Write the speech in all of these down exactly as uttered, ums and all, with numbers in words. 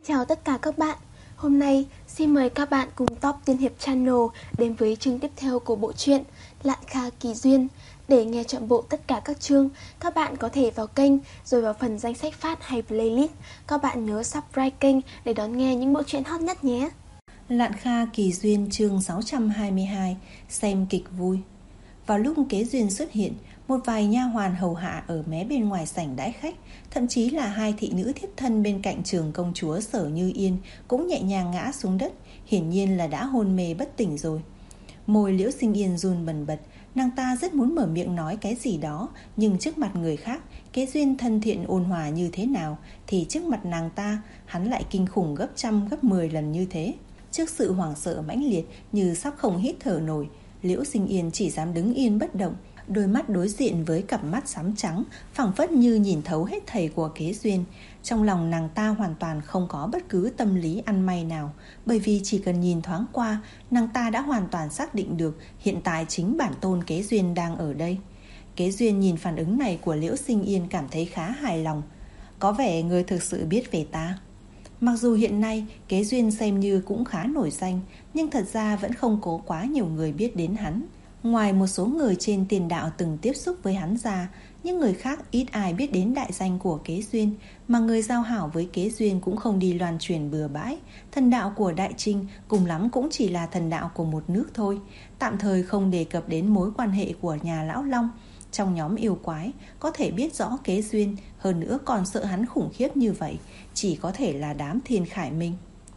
Chào tất cả các bạn. Hôm nay xin mời các bạn cùng Top Tiên Hiệp Channel đến với chương tiếp theo của bộ truyện Lạn Kha Kỳ Duyên. Để nghe trọn bộ tất cả các chương, các bạn có thể vào kênh rồi vào phần danh sách phát hay playlist. Các bạn nhớ subscribe kênh để đón nghe những bộ truyện hot nhất nhé. Lạn Kha Kỳ Duyên chương sáu trăm hai mươi hai. Xem kịch vui. Vào lúc Kế Duyên xuất hiện, một vài nha hoàn hầu hạ ở mé bên ngoài sảnh đãi khách, thậm chí là hai thị nữ thiếp thân bên cạnh trường công chúa Sở Như Yên cũng nhẹ nhàng ngã xuống đất, hiển nhiên là đã hôn mê bất tỉnh rồi. Môi Liễu Sinh Yên run bần bật, nàng ta rất muốn mở miệng nói cái gì đó, nhưng trước mặt người khác, Kế Duyên thân thiện ôn hòa như thế nào, thì trước mặt nàng ta, hắn lại kinh khủng gấp trăm gấp mười lần như thế. Trước sự hoảng sợ mãnh liệt như sắp không hít thở nổi, Liễu Sinh Yên chỉ dám đứng yên bất động, đôi mắt đối diện với cặp mắt xám trắng, phảng phất như nhìn thấu hết thảy của Kế Duyên. Trong lòng nàng ta hoàn toàn không có bất cứ tâm lý ăn may nào, bởi vì chỉ cần nhìn thoáng qua, nàng ta đã hoàn toàn xác định được hiện tại chính bản tôn Kế Duyên đang ở đây. Kế Duyên nhìn phản ứng này của Liễu Sinh Yên cảm thấy khá hài lòng. Có vẻ người thực sự biết về ta. Mặc dù hiện nay Kế Duyên xem như cũng khá nổi danh, nhưng thật ra vẫn không có quá nhiều người biết đến hắn. Ngoài một số người trên tiền đạo từng tiếp xúc với hắn ra, những người khác ít ai biết đến đại danh của Kế Duyên, mà người giao hảo với Kế Duyên cũng không đi loan truyền bừa bãi. Thần đạo của Đại Trinh cùng lắm cũng chỉ là thần đạo của một nước thôi, tạm thời không đề cập đến mối quan hệ của nhà Lão Long. Trong nhóm yêu quái, có thể biết rõ Kế Duyên, hơn nữa còn sợ hắn khủng khiếp như vậy, chỉ có thể là đám Thiên Khải Minh.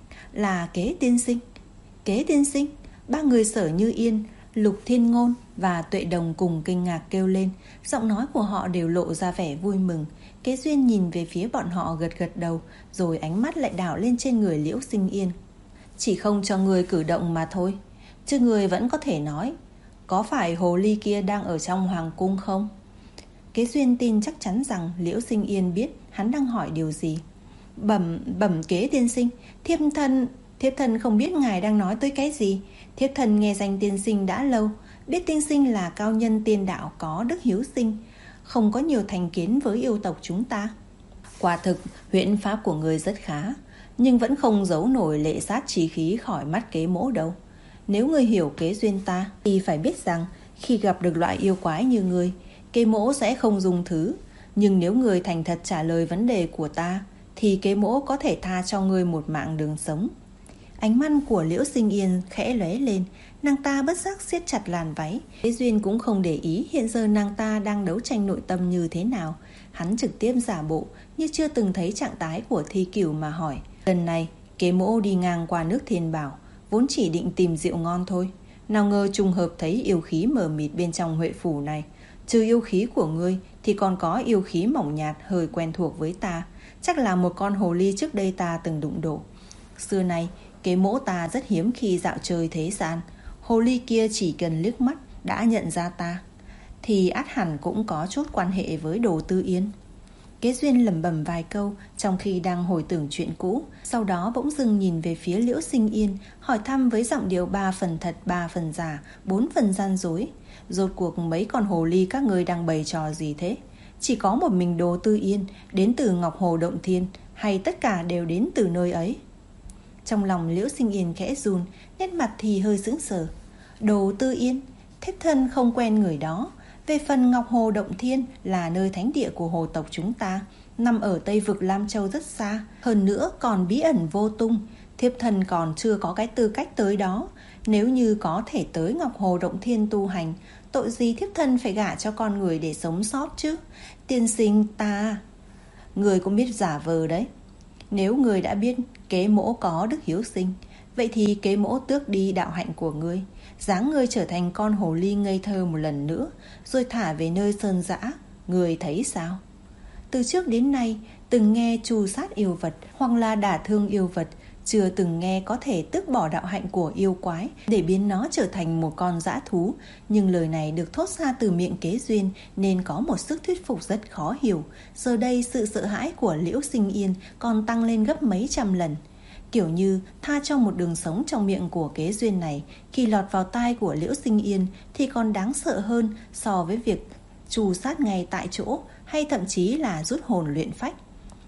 Là Kế tiên sinh. Kế tiên sinh, ba người Sở Như Yên, Lục Thiên Ngôn và Tuệ Đồng cùng kinh ngạc kêu lên, giọng nói của họ đều lộ ra vẻ vui mừng. Kế Duyên nhìn về phía bọn họ gật gật đầu, rồi ánh mắt lại đảo lên trên người Liễu Sinh Yên. Chỉ không cho người cử động mà thôi, chứ người vẫn có thể nói, có phải hồ ly kia đang ở trong hoàng cung không? Kế Duyên tin chắc chắn rằng Liễu Sinh Yên biết hắn đang hỏi điều gì. Bẩm bẩm Kế tiên sinh, thiếp thân thiếp thân không biết ngài đang nói tới cái gì. Thiếp thân nghe danh tiên sinh đã lâu, biết tiên sinh là cao nhân tiên đạo có đức hiếu sinh, không có nhiều thành kiến với yêu tộc chúng ta. Quả thực huyễn pháp của người rất khá, nhưng vẫn không giấu nổi lệ sát chí khí khỏi mắt Kế mỗ đâu. Nếu người hiểu Kế Duyên ta thì phải biết rằng khi gặp được loại yêu quái như người, Kế mỗ sẽ không dùng thứ. Nhưng nếu người thành thật trả lời vấn đề của ta, thì Kế mỗ có thể tha cho người một mạng đường sống. Ánh mắt của Liễu Sinh Yên khẽ lóe lên, nàng ta bất giác siết chặt làn váy. Kế Duyên cũng không để ý hiện giờ nàng ta đang đấu tranh nội tâm như thế nào. Hắn trực tiếp giả bộ như chưa từng thấy trạng thái của Thi Cửu mà hỏi. Lần này Kế mỗ đi ngang qua nước Thiên Bảo, vốn chỉ định tìm rượu ngon thôi, nào ngờ trùng hợp thấy yêu khí mờ mịt bên trong Huệ phủ này. Trừ yêu khí của ngươi thì còn có yêu khí mỏng nhạt hơi quen thuộc với ta, chắc là một con hồ ly trước đây ta từng đụng độ. Xưa nay Kế mỗ ta rất hiếm khi dạo chơi thế gian, hồ ly kia chỉ cần liếc mắt đã nhận ra ta, thì ắt hẳn cũng có chút quan hệ với Đồ Tư Yên. Kế Duyên lẩm bẩm vài câu trong khi đang hồi tưởng chuyện cũ, sau đó bỗng dưng nhìn về phía Liễu Sinh Yên, hỏi thăm với giọng điệu ba phần thật ba phần giả, bốn phần gian dối. Rốt cuộc mấy con hồ ly các ngươi đang bày trò gì thế? Chỉ có một mình Đồ Tư Yên đến từ Ngọc Hồ Động Thiên, hay tất cả đều đến từ nơi ấy? Trong lòng Liễu Sinh Yên khẽ run, nét mặt thì hơi sững sờ. Đồ Tư Yên, thiếp thân không quen người đó. Về phần Ngọc Hồ Động Thiên là nơi thánh địa của hồ tộc chúng ta, nằm ở Tây vực Lam Châu rất xa, hơn nữa còn bí ẩn vô tung. Thiếp thân còn chưa có cái tư cách tới đó. Nếu như có thể tới Ngọc Hồ Động Thiên tu hành, tội gì thiếp thân phải gả cho con người để sống sót chứ? Tiên sinh ta, người cũng biết giả vờ đấy. Nếu người đã biết Kế mỗ có đức hiếu sinh, vậy thì Kế mỗ tước đi đạo hạnh của ngươi, giáng ngươi trở thành con hồ ly ngây thơ một lần nữa, rồi thả về nơi sơn dã. Ngươi thấy sao? Từ trước đến nay, từng nghe trù sát yêu vật hoặc là đả thương yêu vật, chưa từng nghe có thể tước bỏ đạo hạnh của yêu quái để biến nó trở thành một con dã thú. Nhưng lời này được thốt ra từ miệng Kế Duyên nên có một sức thuyết phục rất khó hiểu. Giờ đây sự sợ hãi của Liễu Sinh Yên còn tăng lên gấp mấy trăm lần. Kiểu như tha cho một đường sống trong miệng của Kế Duyên này, khi lọt vào tai của Liễu Sinh Yên thì còn đáng sợ hơn so với việc trù sát ngay tại chỗ, hay thậm chí là rút hồn luyện phách.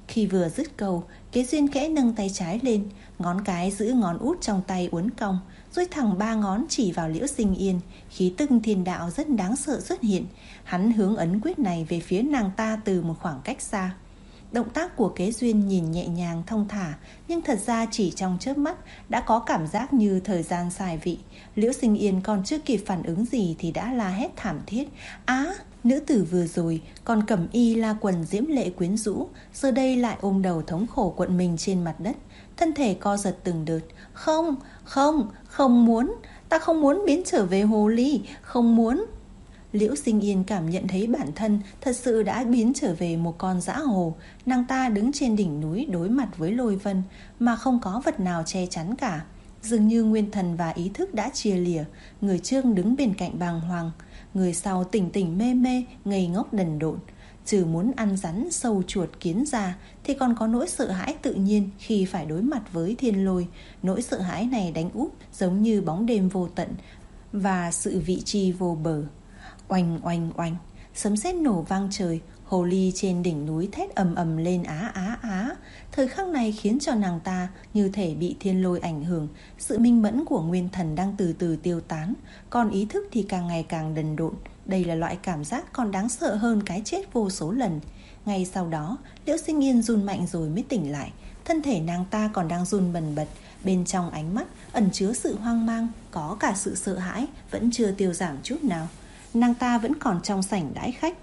Khi vừa dứt câu, Kế Duyên khẽ nâng tay trái lên, ngón cái giữ ngón út trong tay uốn cong, duỗi thẳng ba ngón chỉ vào Liễu Sinh Yên. Khí tức thiên đạo rất đáng sợ xuất hiện. Hắn hướng ấn quyết này về phía nàng ta từ một khoảng cách xa. Động tác của Kế Duyên nhìn nhẹ nhàng thong thả, nhưng thật ra chỉ trong chớp mắt đã có cảm giác như thời gian xài vị. Liễu Sinh Yên còn chưa kịp phản ứng gì thì đã la hét thảm thiết. Á! À, nữ tử vừa rồi còn cẩm y la quần diễm lệ quyến rũ, giờ đây lại ôm đầu thống khổ quận mình trên mặt đất, thân thể co giật từng đợt. Không, không, không muốn, ta không muốn biến trở về hồ ly, không muốn. Liễu Sinh Yên cảm nhận thấy bản thân thật sự đã biến trở về một con dã hồ. Nàng ta đứng trên đỉnh núi đối mặt với lôi vân mà không có vật nào che chắn cả. Dường như nguyên thần và ý thức đã chia lìa. Người trước đứng bên cạnh bàng hoàng, người sau tỉnh tỉnh mê mê, ngây ngốc đần độn. Trừ muốn ăn rắn, sâu chuột, kiến già thì còn có nỗi sợ hãi tự nhiên khi phải đối mặt với thiên lôi. Nỗi sợ hãi này đánh úp giống như bóng đêm vô tận và sự vị chi vô bờ. Oanh oanh oanh, sấm sét nổ vang trời. Hồ ly trên đỉnh núi thét ầm ầm lên á á á. Thời khắc này khiến cho nàng ta như thể bị thiên lôi ảnh hưởng. Sự minh mẫn của nguyên thần đang từ từ tiêu tán, còn ý thức thì càng ngày càng đần độn. Đây là loại cảm giác còn đáng sợ hơn cái chết vô số lần. Ngay sau đó, Liễu Sinh Yên run mạnh rồi mới tỉnh lại. Thân thể nàng ta còn đang run bần bật. Bên trong ánh mắt ẩn chứa sự hoang mang, có cả sự sợ hãi vẫn chưa tiêu giảm chút nào. Nàng ta vẫn còn trong sảnh đãi khách.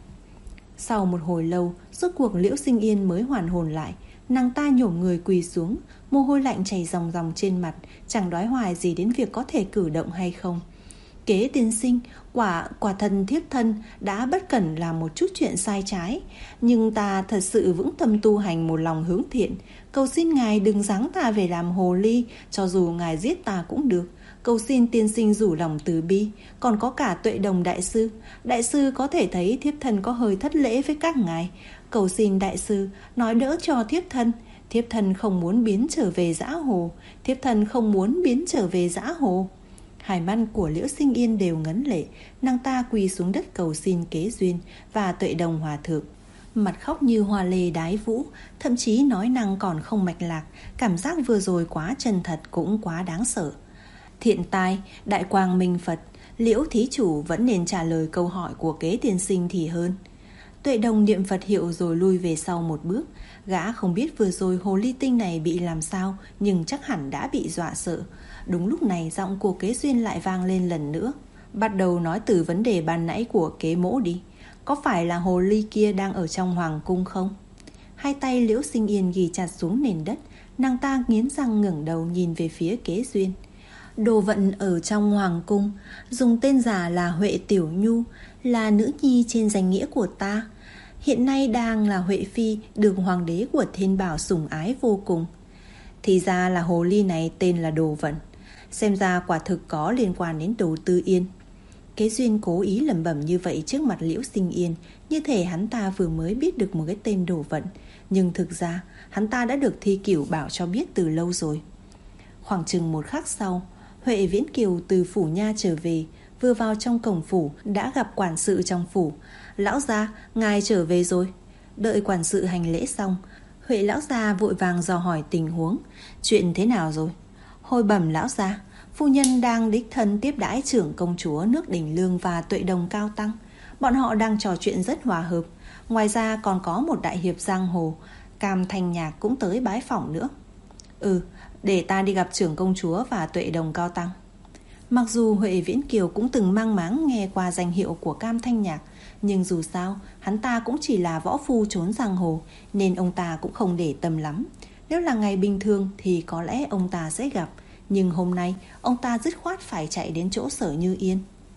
Sau một hồi lâu, rốt cuộc Liễu Sinh Yên mới hoàn hồn lại. Nàng ta nhổ người quỳ xuống, mồ hôi lạnh chảy ròng ròng trên mặt, chẳng đoái hoài gì đến việc có thể cử động hay không. Kế tiên sinh, quả quả thần thiếp thân đã bất cẩn làm một chút chuyện sai trái, nhưng ta thật sự vững tâm tu hành một lòng hướng thiện. Cầu xin ngài đừng giáng ta về làm hồ ly, cho dù ngài giết ta cũng được. Cầu xin tiên sinh rủ lòng từ bi. Còn có cả Tuệ Đồng đại sư, đại sư có thể thấy thiếp thân có hơi thất lễ với các ngài. Cầu xin đại sư nói đỡ cho thiếp thân. Thiếp thân không muốn biến trở về dã hồ. Thiếp thân không muốn biến trở về dã hồ. Hai mắt của Liễu Sinh Yên đều ngấn lệ. Nàng ta quỳ xuống đất cầu xin Kế Duyên và Tuệ Đồng hòa thượng. Mặt khóc như hoa lê đái vũ, thậm chí nói năng còn không mạch lạc. Cảm giác vừa rồi quá chân thật cũng quá đáng sợ. Thiện tai, đại quang minh Phật, Liễu thí chủ vẫn nên trả lời câu hỏi của Kế tiên sinh thì hơn. Tuệ Đồng niệm Phật hiệu rồi lui về sau một bước. Gã không biết vừa rồi hồ ly tinh này bị làm sao, nhưng chắc hẳn đã bị dọa sợ. Đúng lúc này giọng của Kế Duyên lại vang lên lần nữa. Bắt đầu nói từ vấn đề ban nãy của Kế mỗ đi. Có phải là hồ ly kia đang ở trong hoàng cung không? Hai tay Liễu Sinh Yên ghi chặt xuống nền đất. Nàng ta nghiến răng ngẩng đầu nhìn về phía Kế Duyên. Đồ vận ở trong hoàng cung, dùng tên giả là Huệ Tiểu Nhu, là nữ nhi trên danh nghĩa của ta. Hiện nay đang là Huệ Phi, được hoàng đế của Thiên Bảo sủng ái vô cùng. Thì ra là hồ ly này tên là Đồ Vận. Xem ra quả thực có liên quan đến Đồ Tư Yên. Kế Duyên cố ý lẩm bẩm như vậy trước mặt Liễu Sinh Yên, như thể hắn ta vừa mới biết được một cái tên Đồ Vận. Nhưng thực ra hắn ta đã được Thi Cửu bảo cho biết từ lâu rồi. Khoảng chừng một khắc sau, Huệ Viễn Kiều từ phủ nha trở về, vừa vào trong cổng phủ đã gặp quản sự trong phủ. Lão gia, ngài trở về rồi. Đợi quản sự hành lễ xong, Huệ lão gia vội vàng dò hỏi tình huống. Chuyện thế nào rồi? Hồi bẩm lão gia, phu nhân đang đích thân tiếp đãi trưởng công chúa nước Đình Lương và Tuệ Đồng cao tăng. Bọn họ đang trò chuyện rất hòa hợp. Ngoài ra còn có một đại hiệp giang hồ, Cam Thanh Nhạc cũng tới bái phỏng nữa. Ừ, để ta đi gặp trưởng công chúa và Tuệ Đồng cao tăng. Mặc dù Huệ Viễn Kiều cũng từng mang máng nghe qua danh hiệu của Cam Thanh Nhạc, nhưng dù sao hắn ta cũng chỉ là võ phu trốn giang hồ, nên ông ta cũng không để tâm lắm. Nếu là ngày bình thường thì có lẽ ông ta sẽ gặp, nhưng hôm nay ông ta dứt khoát phải chạy đến chỗ Sở Như Yên.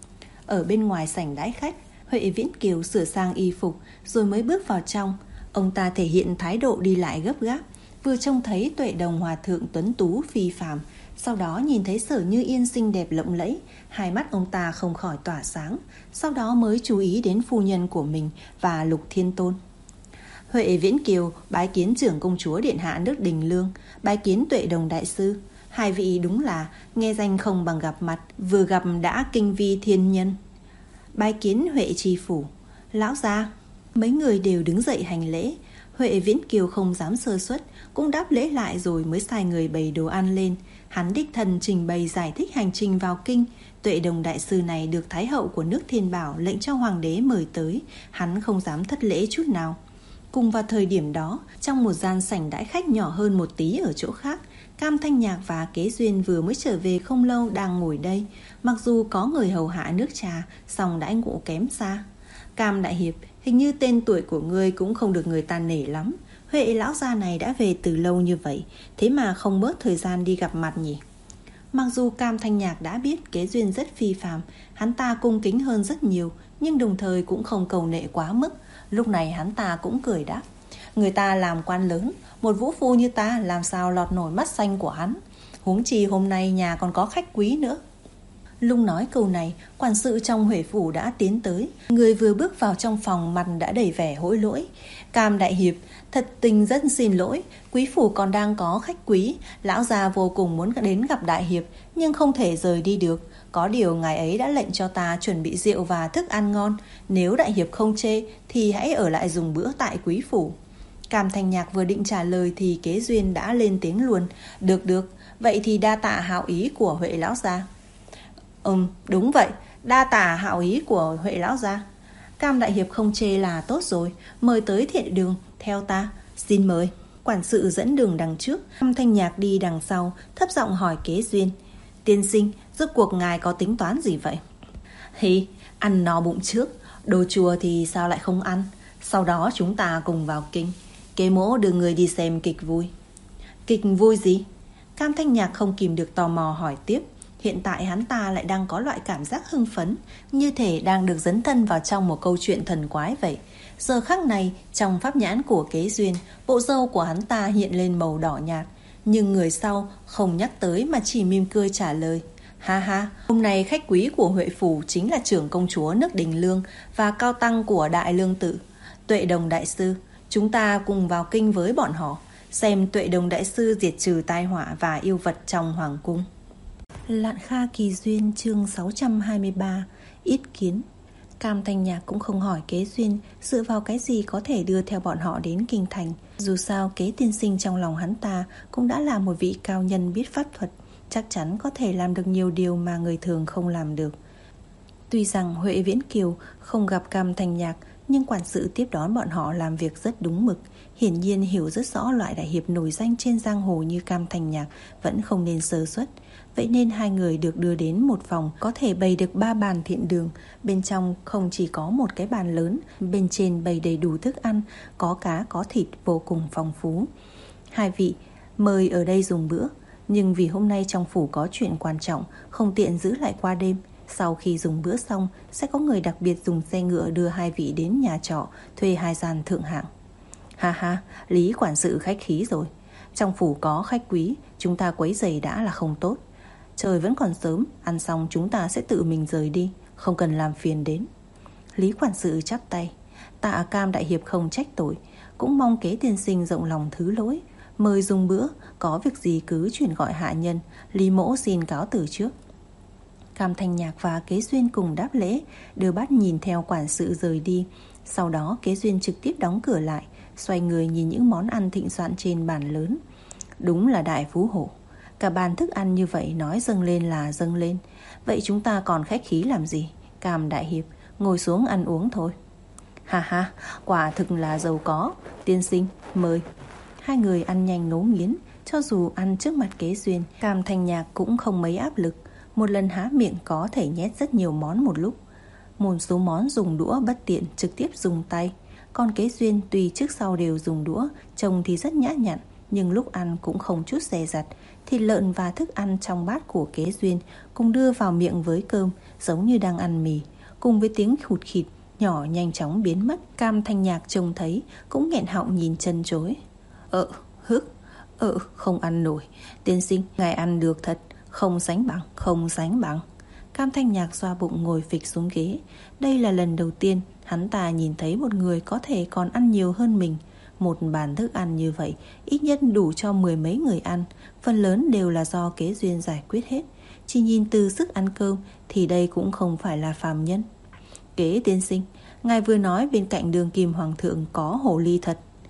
Ở bên ngoài sảnh đãi khách, Huệ Viễn Kiều sửa sang y phục rồi mới bước vào trong. Ông ta thể hiện thái độ đi lại gấp gáp. Vừa trông thấy Tuệ Đồng hòa thượng tuấn tú phi phàm, sau đó nhìn thấy Sở Như Yên xinh đẹp lộng lẫy, hai mắt ông ta không khỏi tỏa sáng. Sau đó mới chú ý đến phu nhân của mình và Lục Thiên Tôn. Huệ Viễn Kiều bái kiến trưởng công chúa điện hạ nước Đình Lương, bái kiến Tuệ Đồng đại sư. Hai vị đúng là nghe danh không bằng gặp mặt, vừa gặp đã kinh vi thiên nhân. Bái kiến Huệ tri phủ. Lão gia. Mấy người đều đứng dậy hành lễ. Huệ Viễn Kiều không dám sơ suất, cũng đáp lễ lại rồi mới sai người bày đồ ăn lên. Hắn đích thân trình bày giải thích hành trình vào kinh. Tuệ Đồng đại sư này được Thái hậu của nước Thiên Bảo lệnh cho hoàng đế mời tới, hắn không dám thất lễ chút nào. Cùng vào thời điểm đó, trong một gian sảnh đãi khách nhỏ hơn một tí ở chỗ khác, Cam Thanh Nhạc và Kế Duyên vừa mới trở về không lâu đang ngồi đây. Mặc dù có người hầu hạ nước trà, song đã ngủ kém xa. Cam đại hiệp, hình như tên tuổi của ngươi cũng không được người ta nể lắm. Huệ lão gia này đã về từ lâu như vậy, thế mà không bớt thời gian đi gặp mặt nhỉ? Mặc dù Cam Thanh Nhạc đã biết Kế Duyên rất phi phàm, hắn ta cung kính hơn rất nhiều, nhưng đồng thời cũng không cầu nệ quá mức. Lúc này hắn ta cũng cười đáp: người ta làm quan lớn, một vũ phu như ta làm sao lọt nổi mắt xanh của hắn. Huống chi hôm nay nhà còn có khách quý nữa. Lúc nói câu này, quản sự trong Huệ phủ đã tiến tới. Người vừa bước vào trong phòng, mặt đã đầy vẻ hối lỗi. Cam đại hiệp, thật tình rất xin lỗi, quý phủ còn đang có khách quý. Lão già vô cùng muốn đến gặp đại hiệp, nhưng không thể rời đi được. Có điều ngài ấy đã lệnh cho ta chuẩn bị rượu và thức ăn ngon. Nếu đại hiệp không chê thì hãy ở lại dùng bữa tại quý phủ. Cam Thanh Nhạc vừa định trả lời thì Kế Duyên đã lên tiếng luôn: Được được, vậy thì đa tạ hảo ý của Huệ lão gia. Ừm, đúng vậy, đa tạ hảo ý của Huệ lão gia. Cam đại hiệp không chê là tốt rồi, mời tới thiện đường, theo ta, xin mời. Quản sự dẫn đường đằng trước, Cam Thanh Nhạc đi đằng sau, thấp giọng hỏi Kế Duyên: Tiên sinh, rốt cuộc ngài có tính toán gì vậy? Hi, ăn no bụng trước, đồ chùa thì sao lại không ăn. Sau đó chúng ta cùng vào kinh. Kế mỗ đưa người đi xem kịch vui. Kịch vui gì? Cam Thanh Nhạc không kìm được tò mò hỏi tiếp. Hiện tại hắn ta lại đang có loại cảm giác hưng phấn, như thể đang được dấn thân vào trong một câu chuyện thần quái vậy. Giờ khắc này, trong pháp nhãn của Kế Duyên, bộ râu của hắn ta hiện lên màu đỏ nhạt. Nhưng người sau không nhắc tới mà chỉ mỉm cười trả lời: Ha ha, hôm nay khách quý của Huệ phủ chính là trưởng công chúa nước Đình Lương và cao tăng của Đại Lương Tự, Tuệ Đồng đại sư. Chúng ta cùng vào kinh với bọn họ, xem Tuệ Đồng đại sư diệt trừ tai họa và yêu vật trong hoàng cung. Lạn Kha Kỳ Duyên chương sáu trăm hai mươi ba. Ít kiến. Cam Thanh Nhạc cũng không hỏi Kế Duyên dựa vào cái gì có thể đưa theo bọn họ đến kinh thành. Dù sao Kế tiên sinh trong lòng hắn ta cũng đã là một vị cao nhân biết pháp thuật, chắc chắn có thể làm được nhiều điều mà người thường không làm được. Tuy rằng Huệ Viễn Kiều không gặp Cam Thanh Nhạc, nhưng quản sự tiếp đón bọn họ làm việc rất đúng mực. Hiển nhiên hiểu rất rõ loại đại hiệp nổi danh trên giang hồ như Cam Thanh Nhạc vẫn không nên sơ suất. Vậy nên hai người được đưa đến một phòng có thể bày được ba bàn thiện đường. Bên trong không chỉ có một cái bàn lớn, bên trên bày đầy đủ thức ăn, có cá có thịt vô cùng phong phú. Hai vị mời ở đây dùng bữa, nhưng vì hôm nay trong phủ có chuyện quan trọng, không tiện giữ lại qua đêm. Sau khi dùng bữa xong, sẽ có người đặc biệt dùng xe ngựa đưa hai vị đến nhà trọ, thuê hai gian thượng hạng. Ha ha, Lý quản sự khách khí rồi. Trong phủ có khách quý, chúng ta quấy rầy đã là không tốt. Trời vẫn còn sớm, ăn xong chúng ta sẽ tự mình rời đi, không cần làm phiền đến. Lý quản sự chắp tay: Tạ Cam đại hiệp không trách tội, cũng mong Kế tiên sinh rộng lòng thứ lỗi. Mời dùng bữa, có việc gì cứ chuyển gọi hạ nhân. Lý mỗ xin cáo từ trước. Cam Thanh Nhạc và Kế Duyên cùng đáp lễ, đưa mắt nhìn theo quản sự rời đi. Sau đó Kế Duyên trực tiếp đóng cửa lại, xoay người nhìn những món ăn thịnh soạn trên bàn lớn. Đúng là đại phú hổ, cả bàn thức ăn như vậy nói dâng lên là dâng lên. Vậy chúng ta còn khách khí làm gì? Cam đại hiệp, ngồi xuống ăn uống thôi. Ha ha, quả thực là giàu có. Tiên sinh, mời. Hai người ăn nhanh ngấu nghiến. Cho dù ăn trước mặt Kế Duyên, Cam Thanh Nhạc cũng không mấy áp lực. Một lần há miệng có thể nhét rất nhiều món một lúc. Một số món dùng đũa bất tiện, trực tiếp dùng tay. Còn Kế Duyên tuy trước sau đều dùng đũa, trông thì rất nhã nhặn, nhưng lúc ăn cũng không chút dè dặt. Thịt lợn và thức ăn trong bát của Kế Duyên cùng đưa vào miệng với cơm, giống như đang ăn mì. Cùng với tiếng khụt khịt nhỏ nhanh chóng biến mất. Cam Thanh Nhạc trông thấy cũng nghẹn họng nhìn chân chối. Ờ, hức, ờ, không ăn nổi. Tiên sinh, ngài ăn được thật, không sánh bằng, không sánh bằng. Cam Thanh Nhạc xoa bụng ngồi phịch xuống ghế. Đây là lần đầu tiên hắn ta nhìn thấy một người có thể còn ăn nhiều hơn mình. Một bàn thức ăn như vậy ít nhất đủ cho mười mấy người ăn. Phần lớn đều là do Kế Duyên giải quyết hết. Chỉ nhìn từ sức ăn cơm thì đây cũng không phải là phàm nhân. Kế tiên sinh, ngài vừa nói bên cạnh đường kim hoàng thượng có hồ ly thật.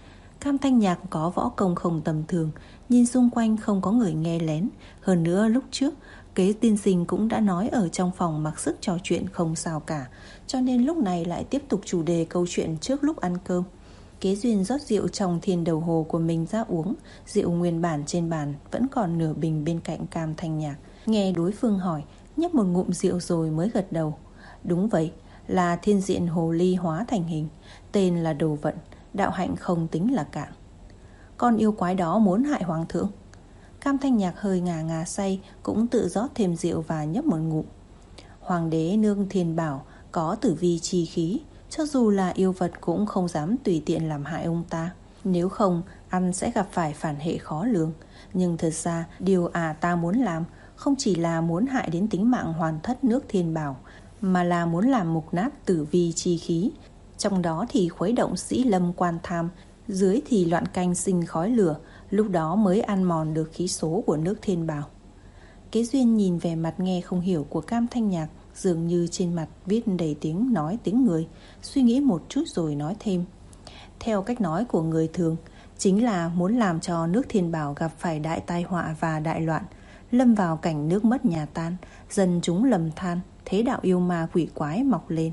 Cam Thanh Nhạc có võ công không tầm thường, nhìn xung quanh không có người nghe lén. Hơn nữa lúc trước Kế tiên sinh cũng đã nói ở trong phòng mặc sức trò chuyện không sao cả, cho nên lúc này lại tiếp tục chủ đề câu chuyện trước lúc ăn cơm. Kế Duyên rót rượu trong thiên đầu hồ của mình ra uống. Rượu nguyên bản trên bàn vẫn còn nửa bình bên cạnh Cam Thanh Nhạc. Nghe đối phương hỏi, nhấp một ngụm rượu rồi mới gật đầu. Đúng vậy, là thiên diện hồ ly hóa thành hình. Tên là Đồ Vận, đạo hạnh không tính là cạn. Con yêu quái đó muốn hại hoàng thượng. Cam Thanh Nhạc hơi ngà ngà say, cũng tự rót thêm rượu và nhấp một ngụm. Hoàng đế nương thiên bảo có tử vi chi khí, cho dù là yêu vật cũng không dám tùy tiện làm hại ông ta. Nếu không, ăn sẽ gặp phải phản hệ khó lường. Nhưng thật ra, điều à ta muốn làm không chỉ là muốn hại đến tính mạng hoàn thất nước thiên bảo, mà là muốn làm mục nát tử vi chi khí. Trong đó thì khuấy động sĩ lâm quan tham, dưới thì loạn canh sinh khói lửa, lúc đó mới ăn mòn được khí số của nước thiên bảo. Kế Duyên nhìn vẻ mặt nghe không hiểu của Cam Thanh Nhạc, dường như trên mặt viết đầy tiếng nói tiếng người, suy nghĩ một chút rồi nói thêm. Theo cách nói của người thường, chính là muốn làm cho nước thiên bảo gặp phải đại tai họa và đại loạn, lâm vào cảnh nước mất nhà tan, dân chúng lầm than, thế đạo yêu ma quỷ quái mọc lên.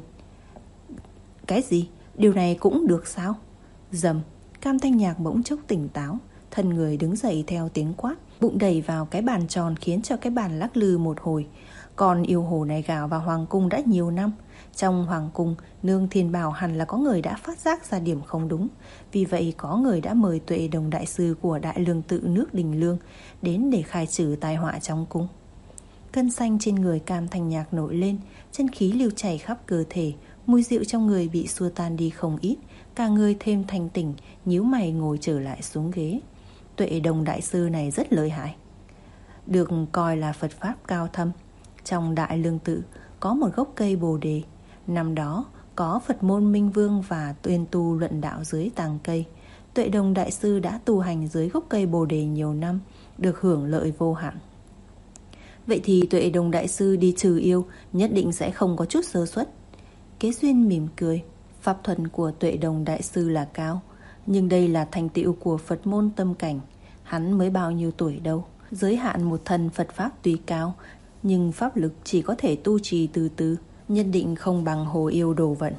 Cái gì? Điều này cũng được sao? Dầm, Cam Thanh Nhạc bỗng chốc tỉnh táo, thân người đứng dậy theo tiếng quát, bụng đẩy vào cái bàn tròn khiến cho cái bàn lắc lư một hồi. Còn yêu hồ này gào vào hoàng cung đã nhiều năm. Trong hoàng cung, nương thiên bảo hẳn là có người đã phát giác ra điểm không đúng. Vì vậy có người đã mời Tuệ Đồng đại sư của Đại Lương Tự nước Đình Lương đến để khai trừ tai họa trong cung. Cơn xanh trên người Cam Thanh Nhạc nổi lên, chân khí lưu chảy khắp cơ thể, mùi rượu trong người bị xua tan đi không ít, cả người thêm thanh tỉnh, nhíu mày ngồi trở lại xuống ghế. Tuệ Đồng đại sư này rất lợi hại, được coi là Phật pháp cao thâm. Trong Đại Lương Tự có một gốc cây bồ đề. Năm đó có Phật môn Minh Vương và tuyên tu luận đạo dưới tàng cây. Tuệ Đồng đại sư đã tu hành dưới gốc cây bồ đề nhiều năm, được hưởng lợi vô hạn. Vậy thì Tuệ Đồng đại sư đi trừ yêu nhất định sẽ không có chút sơ suất. Kế Duyên mỉm cười. Pháp thuật của Tuệ Đồng đại sư là cao, nhưng đây là thành tựu của Phật môn tâm cảnh. Hắn mới bao nhiêu tuổi đâu. Giới hạn một thần Phật pháp tuy cao, nhưng pháp lực chỉ có thể tu trì từ từ, nhất định không bằng hồ yêu Đồ Vận.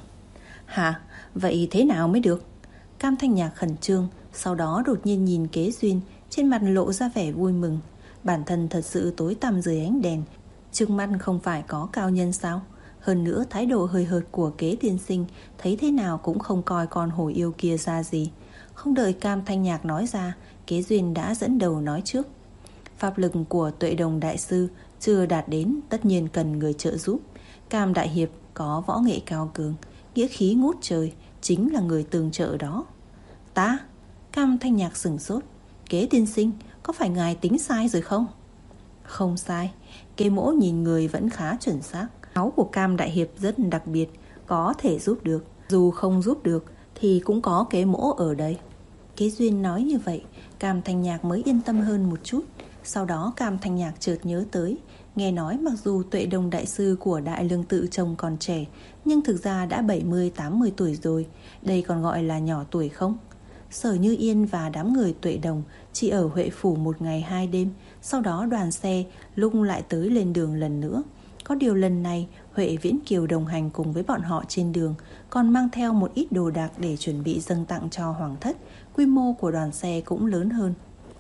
Hả? Vậy thế nào mới được? Cam Thanh Nhạc khẩn trương, sau đó đột nhiên nhìn Kế Duyên, trên mặt lộ ra vẻ vui mừng. Bản thân thật sự tối tăm dưới ánh đèn, trước mắt không phải có cao nhân sao? Hơn nữa thái độ hơi hợt của Kế tiên sinh, thấy thế nào cũng không coi con hồ yêu kia ra gì. Không đợi Cam Thanh Nhạc nói ra, Kế Duyên đã dẫn đầu nói trước. Pháp lực của Tuệ Đồng đại sư chưa đạt đến, tất nhiên cần người trợ giúp. Cam đại hiệp có võ nghệ cao cường, nghĩa khí ngút trời, chính là người tường trợ đó. Ta? Cam Thanh Nhạc sửng sốt. Kế tiên sinh, có phải ngài tính sai rồi không? Không sai, Kế mỗ nhìn người vẫn khá chuẩn xác. Máu của Cam đại hiệp rất đặc biệt, có thể giúp được. Dù không giúp được thì cũng có Kế mỗ ở đây. Kế Duyên nói như vậy, Cam Thanh Nhạc mới yên tâm hơn một chút. Sau đó Cam Thanh Nhạc chợt nhớ tới, nghe nói mặc dù Tuệ Đồng đại sư của Đại Lương Tự trông còn trẻ, nhưng thực ra đã bảy mươi tám mươi tuổi rồi. Đây còn gọi là nhỏ tuổi không? Sở Như Yên và đám người Tuệ Đồng chỉ ở Huệ Phủ một ngày hai đêm, sau đó đoàn xe lúc lại tới lên đường lần nữa. Có điều lần này Huệ Viễn Kiều đồng hành cùng với bọn họ trên đường, còn mang theo một ít đồ đạc để chuẩn bị dâng tặng cho hoàng thất. Quy mô của đoàn xe cũng lớn hơn.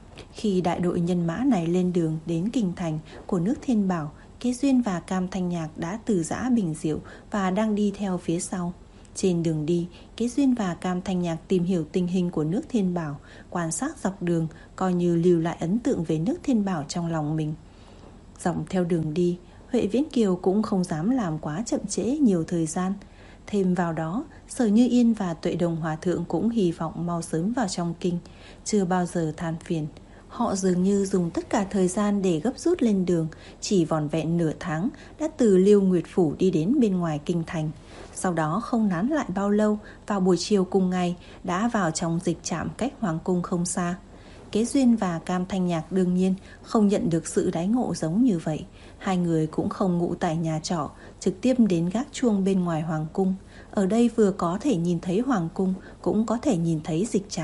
Khi đại đội nhân mã này lên đường đến kinh thành của nước Thiên Bảo, Kế Duyên và Cam Thanh Nhạc đã từ giã bình rượu và đang đi theo phía sau. Trên đường đi, Kế Duyên và Cam Thanh Nhạc tìm hiểu tình hình của nước Thiên Bảo, quan sát dọc đường, coi như lưu lại ấn tượng về nước Thiên Bảo trong lòng mình. Dọc theo đường đi, Huệ Viễn Kiều cũng không dám làm quá chậm trễ nhiều thời gian. Thêm vào đó, Sở Như Yên và Tuệ Đồng hòa thượng cũng hy vọng mau sớm vào trong kinh, chưa bao giờ than phiền. Họ dường như dùng tất cả thời gian để gấp rút lên đường, chỉ vỏn vẹn nửa tháng đã từ Liêu Nguyệt Phủ đi đến bên ngoài kinh thành. Sau đó không nán lại bao lâu, vào buổi chiều cùng ngày đã vào trong dịch trạm cách hoàng cung không xa. Kế Duyên và Cam Thanh Nhạc đương nhiên không nhận được sự đãi ngộ giống như vậy. Hai người cũng không ngủ tại nhà trọ, trực tiếp đến gác chuông bên ngoài hoàng cung. Ở đây vừa có thể nhìn thấy hoàng cung, cũng có thể nhìn thấy dịch trạm,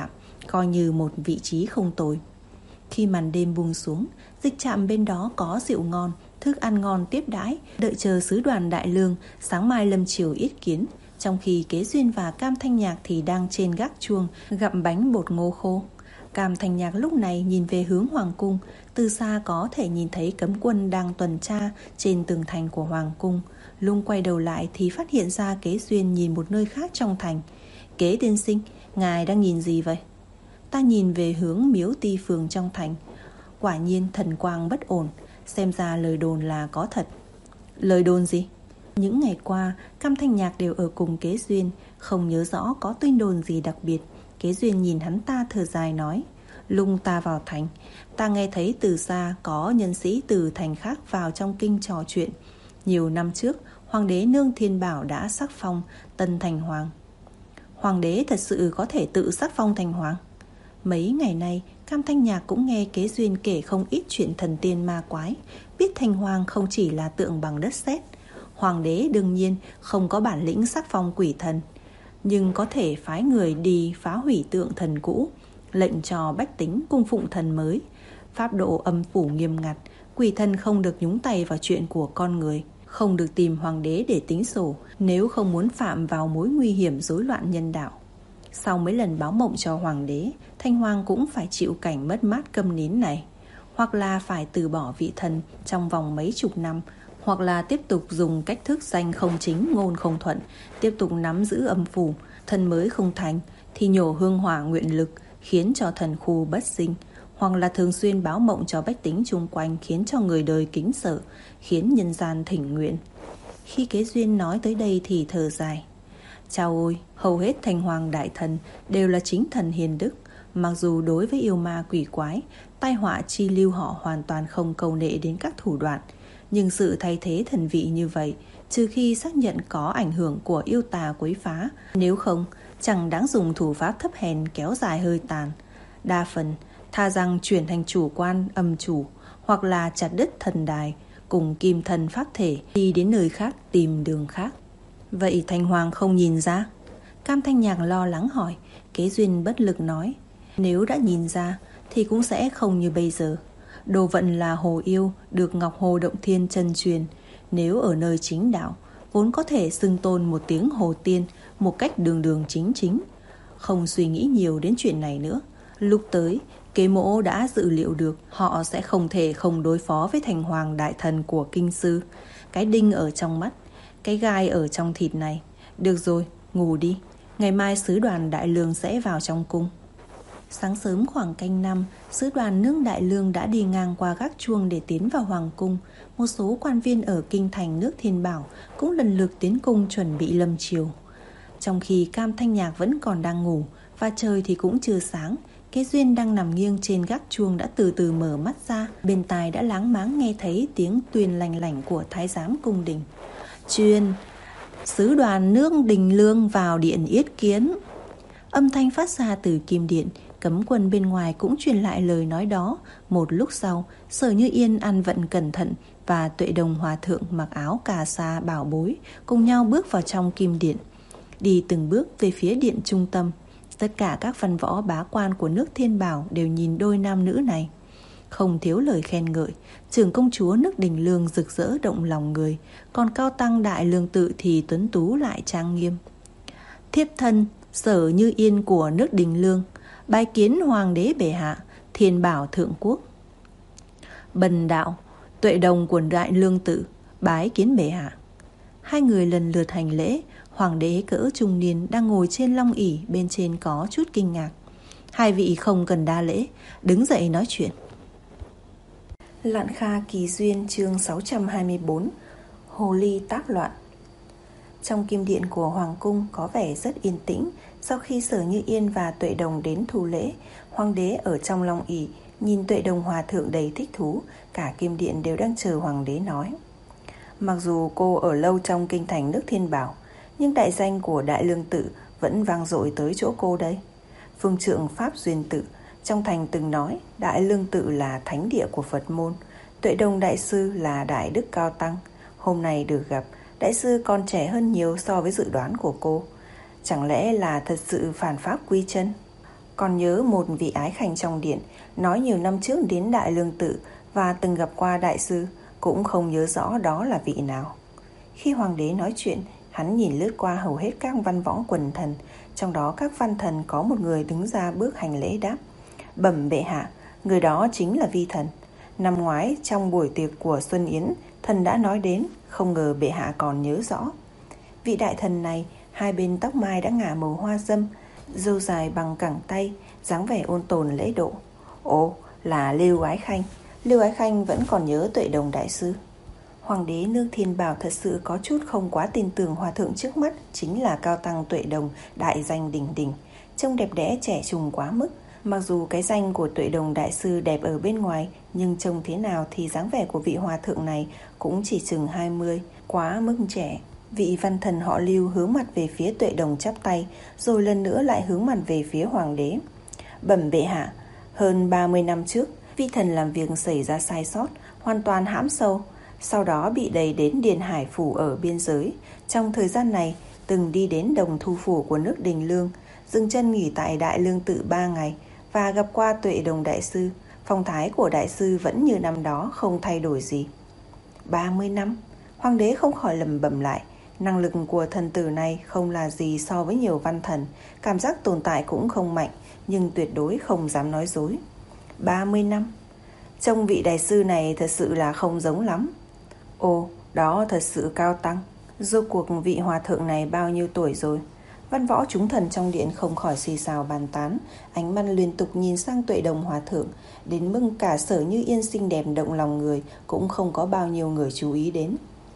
coi như một vị trí không tồi. Khi màn đêm buông xuống, dịch trạm bên đó có rượu ngon, thức ăn ngon tiếp đãi, đợi chờ sứ đoàn Đại Lương sáng mai lâm chiều yết kiến. Trong khi Kế Duyên và Cam Thanh Nhạc thì đang trên gác chuông gặm bánh bột ngô khô. Cam Thanh Nhạc lúc này nhìn về hướng Hoàng cung, từ xa có thể nhìn thấy cấm quân đang tuần tra trên tường thành của Hoàng cung. Lung quay đầu lại thì phát hiện ra Kế Duyên nhìn một nơi khác trong thành. Kế tiên sinh, ngài đang nhìn gì vậy? Ta nhìn về hướng Miếu Ti phường trong thành. Quả nhiên thần quang bất ổn, xem ra lời đồn là có thật. Lời đồn gì? Những ngày qua, Cam Thanh Nhạc đều ở cùng Kế Duyên, không nhớ rõ có tin đồn gì đặc biệt. Kế Duyên nhìn hắn ta thở dài nói: Lung ta vào thành, ta nghe thấy từ xa có nhân sĩ từ thành khác vào trong kinh trò chuyện. Nhiều năm trước, Hoàng đế Nương Thiên Bảo đã sắc phong tân thành hoàng. Hoàng đế thật sự có thể tự sắc phong thành hoàng? Mấy ngày nay, Cam Thanh Nhạc cũng nghe Kế Duyên kể không ít chuyện thần tiên ma quái, biết thành hoàng không chỉ là tượng bằng đất sét. Hoàng đế đương nhiên không có bản lĩnh sắc phong quỷ thần, nhưng có thể phái người đi phá hủy tượng thần cũ, lệnh cho bách tính cung phụng thần mới. Pháp độ âm phủ nghiêm ngặt, quỷ thần không được nhúng tay vào chuyện của con người, không được tìm hoàng đế để tính sổ, nếu không muốn phạm vào mối nguy hiểm rối loạn nhân đạo. Sau mấy lần báo mộng cho hoàng đế, Thanh Hoàng cũng phải chịu cảnh mất mát câm nín này, hoặc là phải từ bỏ vị thần trong vòng mấy chục năm, hoặc là tiếp tục dùng cách thức danh không chính ngôn không thuận, tiếp tục nắm giữ âm phủ. Thần mới không thành thì nhổ hương hỏa nguyện lực, khiến cho thần khu bất sinh, hoặc là thường xuyên báo mộng cho bách tính chung quanh, khiến cho người đời kính sợ, khiến nhân gian thỉnh nguyện. Khi Kế Duyên nói tới đây thì thở dài: Chao ôi, hầu hết thành hoàng đại thần đều là chính thần hiền đức. Mặc dù đối với yêu ma quỷ quái, tai họa chi lưu họ hoàn toàn không cầu nệ đến các thủ đoạn, nhưng sự thay thế thần vị như vậy, trừ khi xác nhận có ảnh hưởng của yêu tà quấy phá, nếu không chẳng đáng dùng thủ pháp thấp hèn kéo dài hơi tàn. Đa phần tha rằng chuyển thành chủ quan âm chủ, hoặc là chặt đứt thần đài, cùng kim thần pháp thể đi đến nơi khác tìm đường khác. Vậy thành hoàng không nhìn ra? Cam Thanh Nhạc lo lắng hỏi. Kế Duyên bất lực nói: Nếu đã nhìn ra thì cũng sẽ không như bây giờ. Đồ Vận là hồ yêu được Ngọc Hồ Động Thiên chân truyền, nếu ở nơi chính đạo vốn có thể xưng tôn một tiếng hồ tiên một cách đường đường chính chính. Không suy nghĩ nhiều đến chuyện này nữa. Lúc tới, Kế Mỗ đã dự liệu được họ sẽ không thể không đối phó với thành hoàng đại thần của kinh sư. Cái đinh ở trong mắt, cái gai ở trong thịt này. Được rồi, ngủ đi, ngày mai sứ đoàn Đại Lương sẽ vào trong cung. Sáng sớm khoảng canh năm, sứ đoàn nước Đại Lương đã đi ngang qua gác chuông để tiến vào hoàng cung. Một số quan viên ở kinh thành nước Thiên Bảo cũng lần lượt tiến cung chuẩn bị lâm chiều. Trong khi Cam Thanh Nhạc vẫn còn đang ngủ và trời thì cũng chưa sáng, Kế Duyên đang nằm nghiêng trên gác chuông đã từ từ mở mắt ra. Bên tai đã láng máng nghe thấy tiếng tuyên lành lảnh của thái giám cung đình: Truyền sứ đoàn nước Đình Lương vào điện yết kiến. Âm thanh phát ra từ kim điện. Cấm quân bên ngoài cũng truyền lại lời nói đó. Một lúc sau, Sở Như Yên ăn vận cẩn thận và Tuệ Đồng Hòa Thượng mặc áo cà sa bảo bối cùng nhau bước vào trong kim điện, đi từng bước về phía điện trung tâm. Tất cả các văn võ bá quan của nước Thiên Bảo đều nhìn đôi nam nữ này, không thiếu lời khen ngợi. Trưởng công chúa nước Đình Lương rực rỡ động lòng người, còn cao tăng Đại Lương Tự thì tuấn tú lại trang nghiêm. Thiếp thân Sở Như Yên của nước Đình Lương bái kiến hoàng đế bệ hạ, Thiên Bảo thượng quốc. Bần đạo Tuệ Đồng của Đại Lương Tự bái kiến bệ hạ. Hai người lần lượt hành lễ. Hoàng đế cỡ trung niên đang ngồi trên long ỷ, bên trên có chút kinh ngạc. Hai vị không cần đa lễ, đứng dậy nói chuyện. Lạn Kha Kỳ Duyên chương sáu trăm hai mươi bốn. Hồ ly tác loạn. Trong kim điện của hoàng cung có vẻ rất yên tĩnh. Sau khi Sở Như Yên và Tuệ Đồng đến thu lễ, hoàng đế ở trong long ỷ nhìn Tuệ Đồng hòa thượng đầy thích thú. Cả kim điện đều đang chờ hoàng đế nói. Mặc dù cô ở lâu trong kinh thành nước Thiên Bảo, nhưng đại danh của Đại Lương Tự vẫn vang dội tới chỗ cô đây. Phương trượng Pháp Duyên Tự trong thành từng nói Đại Lương Tự là thánh địa của Phật môn, Tuệ Đồng đại sư là đại đức cao tăng. Hôm nay được gặp, đại sư còn trẻ hơn nhiều so với dự đoán của cô. Chẳng lẽ là thật sự phản pháp quy chân? Còn nhớ một vị ái khanh trong điện nói nhiều năm trước đến Đại Lương Tự và từng gặp qua đại sư, cũng không nhớ rõ đó là vị nào. Khi hoàng đế nói chuyện, hắn nhìn lướt qua hầu hết các văn võ quần thần, trong đó các văn thần có một người đứng ra bước hành lễ đáp: Bẩm bệ hạ, người đó chính là vi thần. Năm ngoái trong buổi tiệc của Xuân Yến, thần đã nói đến, không ngờ bệ hạ còn nhớ rõ. Vị đại thần này, hai bên tóc mai đã ngả màu hoa dâm, râu dài bằng cẳng tay, dáng vẻ ôn tồn lễ độ. Ồ, là Lưu Ái Khanh. Lưu Ái Khanh vẫn còn nhớ Tuệ Đồng đại sư. Hoàng đế Nước Thiên Bảo thật sự có chút không quá tin tưởng hòa thượng trước mắt chính là cao tăng Tuệ Đồng, đại danh đỉnh đỉnh, trông đẹp đẽ trẻ trung quá mức. Mặc dù cái danh của Tuệ Đồng đại sư đẹp ở bên ngoài, nhưng trông thế nào thì dáng vẻ của vị hòa thượng này cũng chỉ chừng hai mươi, quá mức trẻ. Vị văn thần họ Lưu hướng mặt về phía Tuệ Đồng chắp tay, rồi lần nữa lại hướng mặt về phía hoàng đế. Bẩm bệ hạ, hơn ba mươi năm trước, vi thần làm việc xảy ra sai sót, hoàn toàn hãm sâu, sau đó bị đày đến Điền Hải phủ ở biên giới. Trong thời gian này, từng đi đến Đồng Thu phủ của nước Đình Lương, dừng chân nghỉ tại Đại Lương Tự ba ngày và gặp qua Tuệ Đồng đại sư. Phong thái của đại sư vẫn như năm đó, không thay đổi gì. Ba mươi năm, hoàng đế không khỏi lẩm bẩm lại. Năng lực của thần tử này không là gì so với nhiều văn thần, cảm giác tồn tại cũng không mạnh, nhưng tuyệt đối không dám nói dối. Ba mươi năm, trông vị đại sư này thật sự là không giống lắm. Ồ, đó thật sự cao tăng. Rốt cuộc vị hòa thượng này bao nhiêu tuổi rồi? Văn võ chúng thần trong điện không khỏi xì xào bàn tán, ánh mắt liên tục nhìn sang Tuệ Đồng hòa thượng, đến mức cả Sở Như Yên xinh đẹp động lòng người cũng không có bao nhiêu người chú ý đến.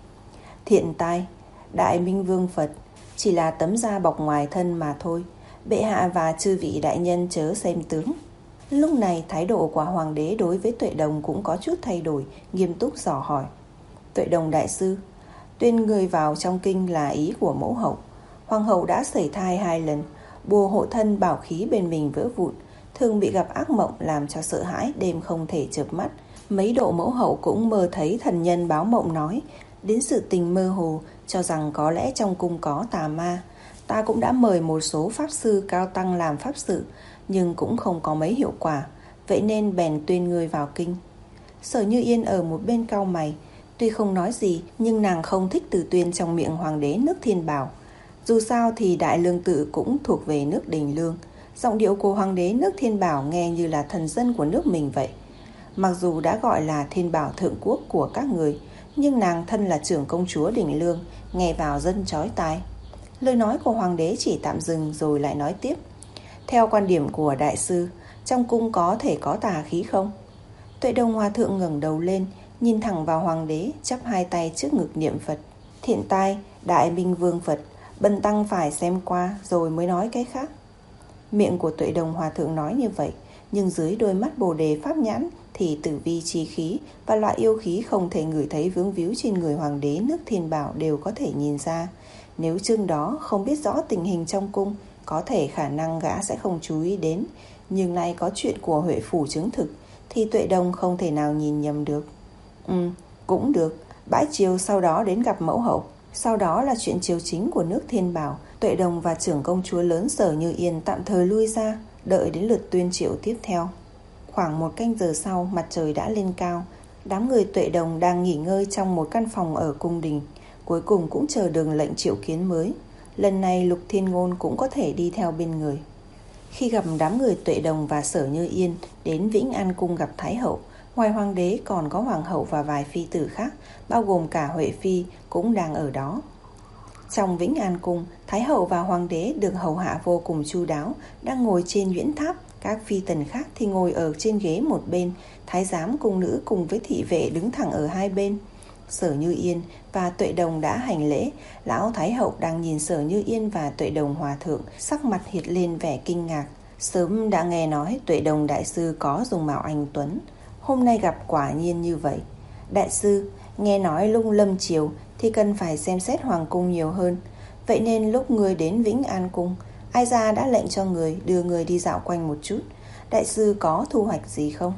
Thiện tai, Đại Minh Vương Phật chỉ là tấm da bọc ngoài thân mà thôi, bệ hạ và chư vị đại nhân chớ xem tướng. Lúc này thái độ của hoàng đế đối với Tuệ Đồng cũng có chút thay đổi, nghiêm túc dò hỏi. Tuệ Đồng đại sư, tuyên người vào trong kinh là ý của mẫu hậu. Hoàng hậu đã sẩy thai hai lần, bùa hộ thân bảo khí bên mình vỡ vụn, thường bị gặp ác mộng làm cho sợ hãi, đêm không thể chợp mắt. Mấy độ mẫu hậu cũng mơ thấy thần nhân báo mộng nói đến sự tình mơ hồ, cho rằng có lẽ trong cung có tà ma. Ta cũng đã mời một số pháp sư cao tăng làm pháp sự, nhưng cũng không có mấy hiệu quả, vậy nên bèn tuyên người vào kinh. Sở Như Yên ở một bên cau mày, tuy không nói gì nhưng nàng không thích từ tuyên trong miệng hoàng đế Nước Thiên Bảo. Dù sao thì Đại Lương Tự cũng thuộc về nước Đình Lương, giọng điệu của hoàng đế Nước Thiên Bảo nghe như là thần dân của nước mình vậy. Mặc dù đã gọi là Thiên Bảo thượng quốc của các người, nhưng nàng thân là trưởng công chúa Đình Lương, nghe vào dân chói tai. Lời nói của hoàng đế chỉ tạm dừng rồi lại nói tiếp. Theo quan điểm của đại sư, trong cung có thể có tà khí không? Tuệ Đồng hòa thượng ngẩng đầu lên, nhìn thẳng vào hoàng đế, chắp hai tay trước ngực niệm Phật. Thiện tai, Đại Minh Vương Phật, bần tăng phải xem qua rồi mới nói cái khác. Miệng của Tuệ Đồng hòa thượng nói như vậy, nhưng dưới đôi mắt bồ đề pháp nhãn thì tử vi chi khí và loại yêu khí không thể ngửi thấy vướng víu trên người hoàng đế Nước Thiên Bảo đều có thể nhìn ra. Nếu chừng đó không biết rõ tình hình trong cung, có thể khả năng gã sẽ không chú ý đến, nhưng nay có chuyện của Huệ phủ chứng thực thì Tuệ Đồng không thể nào nhìn nhầm được. Ừ, cũng được. Bãi chiều sau đó đến gặp mẫu hậu. Sau đó là chuyện triều chính của nước Thiên Bảo. Tuệ Đồng và trưởng công chúa lớn Sở Như Yên tạm thời lui ra, đợi đến lượt tuyên triệu tiếp theo. Khoảng một canh giờ sau, mặt trời đã lên cao. Đám người Tuệ Đồng đang nghỉ ngơi trong một căn phòng ở cung đình, cuối cùng cũng chờ được lệnh triệu kiến mới. Lần này Lục Thiên Ngôn cũng có thể đi theo bên người. Khi gặp đám người Tuệ Đồng và Sở Như Yên đến Vĩnh An Cung gặp Thái hậu, ngoài hoàng đế còn có hoàng hậu và vài phi tử khác, bao gồm cả Huệ phi cũng đang ở đó. Trong Vĩnh An Cung, Thái hậu và hoàng đế được hầu hạ vô cùng chu đáo, đang ngồi trên nhuyễn tháp. Các phi tần khác thì ngồi ở trên ghế một bên, thái giám cung nữ cùng với thị vệ đứng thẳng ở hai bên. Sở Như Yên và Tuệ Đồng đã hành lễ. Lão Thái hậu đang nhìn Sở Như Yên và Tuệ Đồng hòa thượng, sắc mặt hiện lên vẻ kinh ngạc. Sớm đã nghe nói Tuệ Đồng đại sư có dung mạo anh tuấn, hôm nay gặp quả nhiên như vậy. Đại sư, nghe nói lúc lâm triều thì cần phải xem xét hoàng cung nhiều hơn, vậy nên lúc người đến Vĩnh An Cung, ai ra đã lệnh cho người đưa người đi dạo quanh một chút. Đại sư có thu hoạch gì không?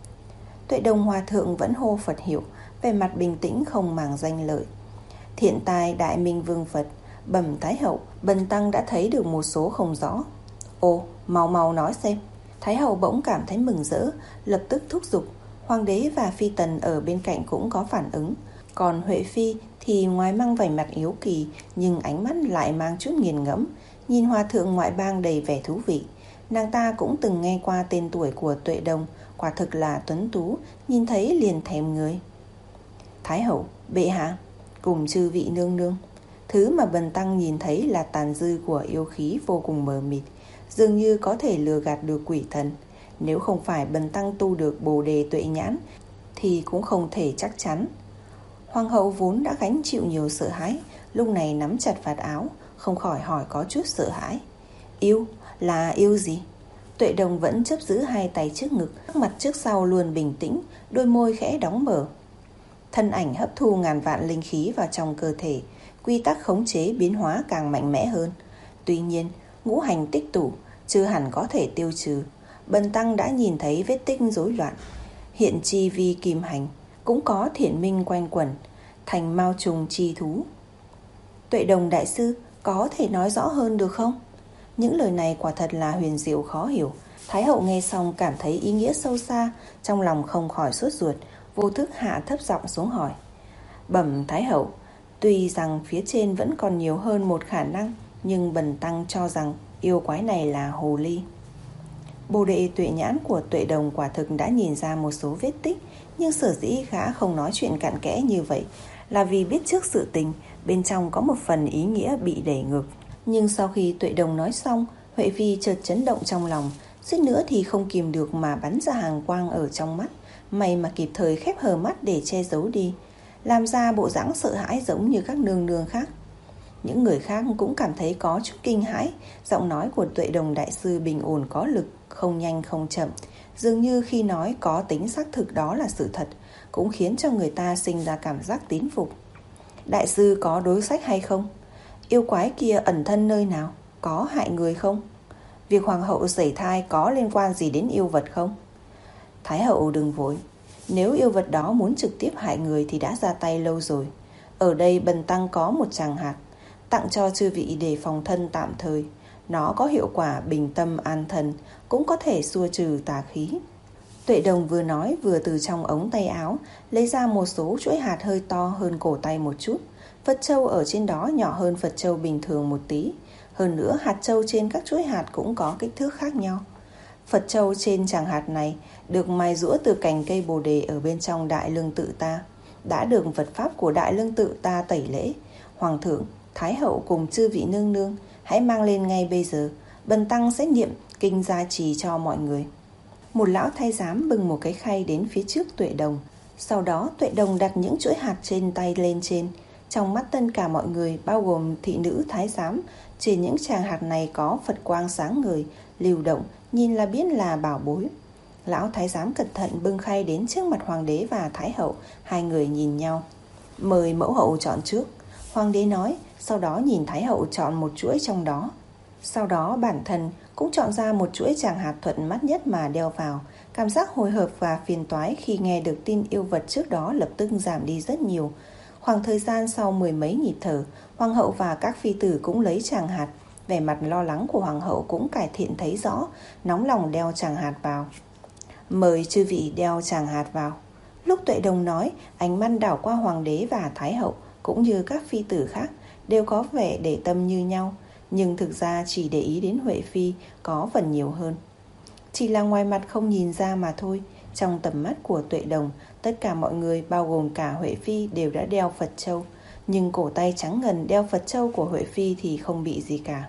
Tuệ Đồng hòa thượng vẫn hô Phật hiệu, vẻ mặt bình tĩnh không màng danh lợi. Thiện tai Đại Minh Vương Phật, bẩm Thái hậu, bần tăng đã thấy được một số không rõ. Ồ, Mau mau nói xem. Thái hậu bỗng cảm thấy mừng rỡ, lập tức thúc giục. Hoàng đế và phi tần ở bên cạnh cũng có phản ứng. Còn Huệ Phi thì ngoài mang vẻ mặt yếu kỳ, nhưng ánh mắt lại mang chút nghiền ngẫm, nhìn hòa thượng ngoại bang đầy vẻ thú vị. Nàng ta cũng từng nghe qua tên tuổi của Tuệ Đồng, quả thực là tuấn tú, nhìn thấy liền thèm người. Thái hậu, bệ hạ, cùng chư vị nương nương. Thứ mà Bần tăng nhìn thấy là tàn dư của yêu khí vô cùng mờ mịt, dường như có thể lừa gạt được quỷ thần. Nếu không phải Bần tăng tu được Bồ Đề Tuệ Nhãn thì cũng không thể chắc chắn. Hoàng hậu vốn đã gánh chịu nhiều sợ hãi, lúc này nắm chặt vạt áo, không khỏi hỏi có chút sợ hãi. Yêu? Là yêu gì? Tuệ Đồng vẫn chấp giữ hai tay trước ngực, mặt trước sau luôn bình tĩnh, đôi môi khẽ đóng mở. Thân ảnh hấp thu ngàn vạn linh khí vào trong cơ thể, quy tắc khống chế biến hóa càng mạnh mẽ hơn. Tuy nhiên, ngũ hành tích tụ chưa hẳn có thể tiêu trừ. Bần tăng đã nhìn thấy vết tích rối loạn. Hiện chi vi kim hành, cũng có thiện minh quanh quẩn, thành mao trùng chi thú. Tuệ Đồng đại sư, có thể nói rõ hơn được không? Những lời này quả thật là huyền diệu khó hiểu. Thái hậu nghe xong cảm thấy ý nghĩa sâu xa, trong lòng không khỏi sốt ruột, vô thức hạ thấp giọng xuống hỏi. Bẩm Thái hậu, tuy rằng phía trên vẫn còn nhiều hơn một khả năng, nhưng Bần tăng cho rằng yêu quái này là hồ ly. Bồ Đề Tuệ Nhãn của Tuệ Đồng quả thực đã nhìn ra một số vết tích, nhưng sở dĩ gã không nói chuyện cặn kẽ như vậy là vì biết trước sự tình bên trong có một phần ý nghĩa bị đẩy ngược. Nhưng sau khi Tuệ Đồng nói xong, Huệ Phi chợt chấn động trong lòng, suýt nữa thì không kìm được mà bắn ra hàng quang ở trong mắt. May mà kịp thời khép hờ mắt để che giấu đi, làm ra bộ dáng sợ hãi giống như các nương nương khác. Những người khác cũng cảm thấy có chút kinh hãi. Giọng nói của Tuệ Đồng đại sư bình ổn có lực, không nhanh không chậm, dường như khi nói có tính xác thực đó là sự thật, cũng khiến cho người ta sinh ra cảm giác tín phục. Đại sư có đối sách hay không? Yêu quái kia ẩn thân nơi nào? Có hại người không? Việc hoàng hậu sẩy thai có liên quan gì đến yêu vật không? Thái hậu đừng vội, nếu yêu vật đó muốn trực tiếp hại người thì đã ra tay lâu rồi. Ở đây Bần tăng có một tràng hạt, tặng cho chư vị để phòng thân tạm thời. Nó có hiệu quả bình tâm an thần, cũng có thể xua trừ tà khí. Tuệ Đồng vừa nói vừa từ trong ống tay áo lấy ra một số chuỗi hạt hơi to hơn cổ tay một chút. Phật châu ở trên đó nhỏ hơn Phật châu bình thường một tí. Hơn nữa hạt châu trên các chuỗi hạt cũng có kích thước khác nhau. Phật châu trên tràng hạt này được mài giũa từ cành cây bồ đề ở bên trong Đại Lương Tự ta, đã được Phật pháp của Đại Lương Tự ta tẩy lễ. Hoàng thượng, Thái hậu cùng chư vị nương nương hãy mang lên ngay bây giờ, Bần tăng sẽ niệm kinh gia trì cho mọi người. Một lão thái giám bưng một cái khay đến phía trước Tuệ Đồng. Sau đó Tuệ Đồng đặt những chuỗi hạt trên tay lên trên. Trong mắt tất cả mọi người, bao gồm thị nữ thái giám, trên những tràng hạt này có Phật quang sáng ngời, lưu động, nhìn là biết là bảo bối. Lão thái giám cẩn thận bưng khay đến trước mặt hoàng đế và thái hậu. Hai người nhìn nhau. Mời mẫu hậu chọn trước, hoàng đế nói, sau đó nhìn thái hậu chọn một chuỗi trong đó. Sau đó bản thân cũng chọn ra một chuỗi tràng hạt thuận mắt nhất mà đeo vào. Cảm giác hồi hộp và phiền toái khi nghe được tin yêu vật trước đó lập tức giảm đi rất nhiều. Khoảng thời gian sau mười mấy nhịp thở, hoàng hậu và các phi tử cũng lấy tràng hạt. Vẻ mặt lo lắng của hoàng hậu cũng cải thiện thấy rõ, nóng lòng đeo tràng hạt vào. Mời chư vị đeo tràng hạt vào. Lúc Tuệ Đồng nói, ánh mắt đảo qua hoàng đế và thái hậu cũng như các phi tử khác đều có vẻ để tâm như nhau, nhưng thực ra chỉ để ý đến Huệ Phi có phần nhiều hơn. Chỉ là ngoài mặt không nhìn ra mà thôi. Trong tầm mắt của Tuệ Đồng, tất cả mọi người bao gồm cả Huệ Phi đều đã đeo Phật châu, nhưng cổ tay trắng ngần đeo Phật châu của Huệ Phi thì không bị gì cả.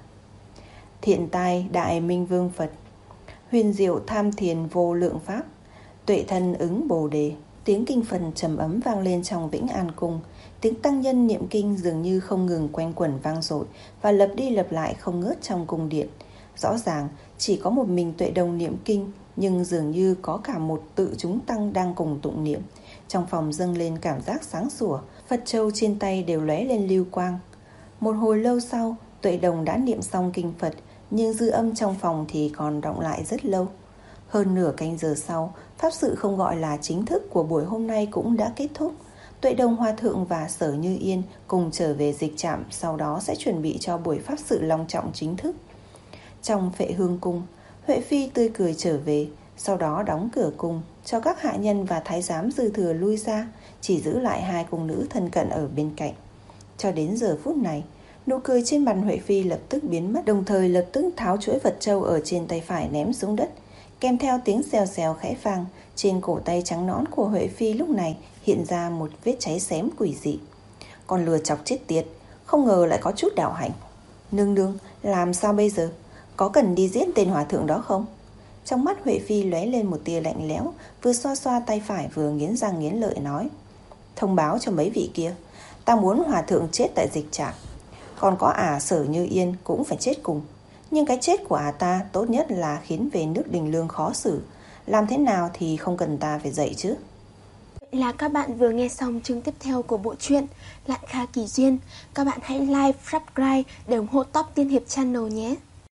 Thiện tai đại minh vương Phật, huyền diệu tham thiền vô lượng pháp, tuệ thân ứng bồ đề. Tiếng kinh Phật trầm ấm vang lên trong Vĩnh An Cung. Tiếng tăng nhân niệm kinh dường như không ngừng quanh quẩn vang dội và lặp đi lặp lại không ngớt trong cung điện. Rõ ràng chỉ có một mình Tuệ Đồng niệm kinh, nhưng dường như có cả một tự chúng tăng đang cùng tụng niệm. Trong phòng dâng lên cảm giác sáng sủa, Phật châu trên tay đều lóe lên lưu quang. Một hồi lâu sau, Tuệ Đồng đã niệm xong kinh Phật, nhưng dư âm trong phòng thì còn đọng lại rất lâu. Hơn nửa canh giờ sau, pháp sự không gọi là chính thức của buổi hôm nay cũng đã kết thúc. Tuệ Đồng Hòa Thượng và Sở Như Yên cùng trở về dịch trạm, sau đó sẽ chuẩn bị cho buổi pháp sự long trọng chính thức. Trong Phệ Hương Cung, Huệ Phi tươi cười trở về, sau đó đóng cửa cung, cho các hạ nhân và thái giám dư thừa lui ra, chỉ giữ lại hai cung nữ thân cận ở bên cạnh. Cho đến giờ phút này, nụ cười trên mặt Huệ Phi lập tức biến mất, đồng thời lập tức tháo chuỗi vật châu ở trên tay phải ném xuống đất, kèm theo tiếng xèo xèo khẽ vang. Trên cổ tay trắng nõn của Huệ Phi lúc này hiện ra một vết cháy xém quỷ dị. Con lừa chọc chết tiệt, không ngờ lại có chút đạo hạnh. Nương nương, làm sao bây giờ? Có cần đi giết tên hòa thượng đó không? Trong mắt Huệ Phi lóe lên một tia lạnh lẽo, vừa xoa xoa tay phải vừa nghiến răng nghiến lợi nói: thông báo cho mấy vị kia, ta muốn hòa thượng chết tại dịch trạm. Còn có ả Sở Như Yên cũng phải chết cùng. Nhưng cái chết của ả ta tốt nhất là khiến về nước Đình Lương khó xử. Làm thế nào thì không cần ta phải dạy chứ. Vậy là các bạn vừa nghe xong chương tiếp theo của bộ truyện Lạn Kha Kỳ Duyên. Các bạn hãy like, subscribe để ủng hộ Top Tiên Hiệp Channel nhé.